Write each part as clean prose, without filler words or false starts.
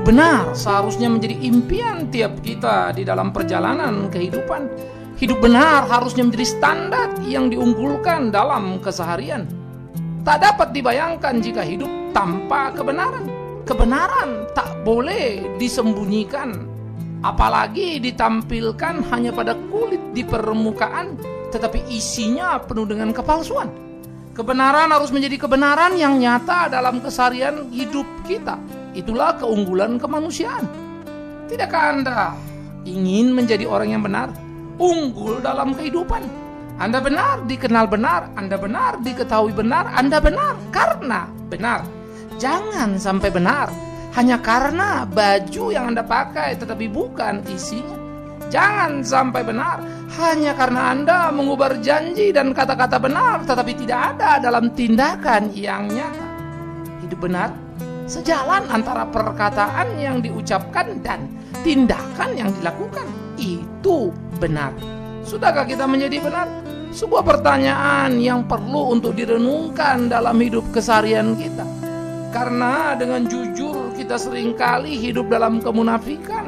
Hidup benar seharusnya menjadi impian tiap kita di dalam perjalanan kehidupan. Hidup benar harusnya menjadi standar yang diunggulkan dalam keseharian. Tak dapat dibayangkan jika hidup tanpa kebenaran. Kebenaran tak boleh disembunyikan, apalagi ditampilkan hanya pada kulit di permukaan, tetapi isinya penuh dengan kepalsuan. Kebenaran harus menjadi kebenaran yang nyata dalam keseharian hidup kita. Itulah keunggulan kemanusiaan. Tidakkah Anda ingin menjadi orang yang benar, unggul dalam kehidupan? Anda benar dikenal benar, Anda benar diketahui benar, Anda benar karena benar. Jangan sampai benar hanya karena baju yang Anda pakai tetapi bukan isinya. Jangan sampai benar hanya karena Anda mengubar janji dan kata-kata benar tetapi tidak ada dalam tindakan yang nyata. Hidup benar sejalan antara perkataan yang diucapkan dan tindakan yang dilakukan. Itu benar. Sudahkah kita menjadi benar? Sebuah pertanyaan yang perlu untuk direnungkan dalam hidup keseharian kita. Karena dengan jujur kita seringkali hidup dalam kemunafikan.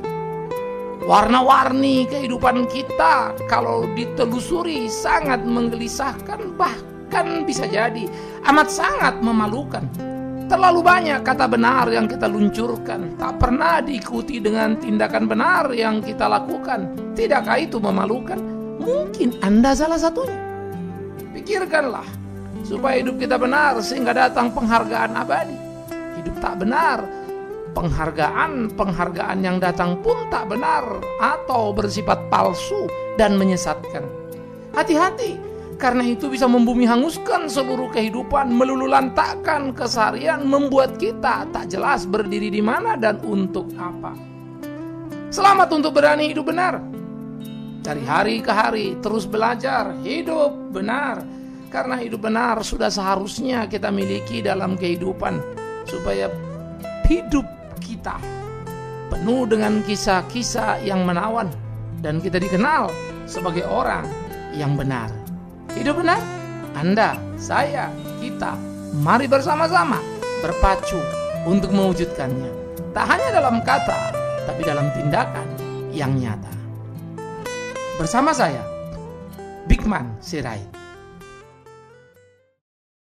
Warna-warni kehidupan kita kalau ditelusuri sangat menggelisahkan, bahkan bisa jadi amat sangat memalukan. Terlalu banyak kata benar yang kita luncurkan, tak pernah diikuti dengan tindakan benar yang kita lakukan. Tidakkah itu memalukan? Mungkin Anda salah satunya. Pikirkanlah, supaya hidup kita benar sehingga datang penghargaan abadi. Hidup tak benar, penghargaan yang datang pun tak benar atau bersifat palsu dan menyesatkan. Hati-hati, karena itu bisa membumi hanguskan seluruh kehidupan, melululantakkan keseharian, membuat kita tak jelas berdiri di mana dan untuk apa. Selamat untuk berani hidup benar. Dari hari ke hari terus belajar hidup benar. Karena hidup benar sudah seharusnya kita miliki dalam kehidupan, supaya hidup kita penuh dengan kisah-kisah yang menawan dan kita dikenal sebagai orang yang benar. Hidup benar, Anda, saya, kita, mari bersama-sama berpacu untuk mewujudkannya. Tak hanya dalam kata, tapi dalam tindakan yang nyata. Bersama saya, Bigman Sirait.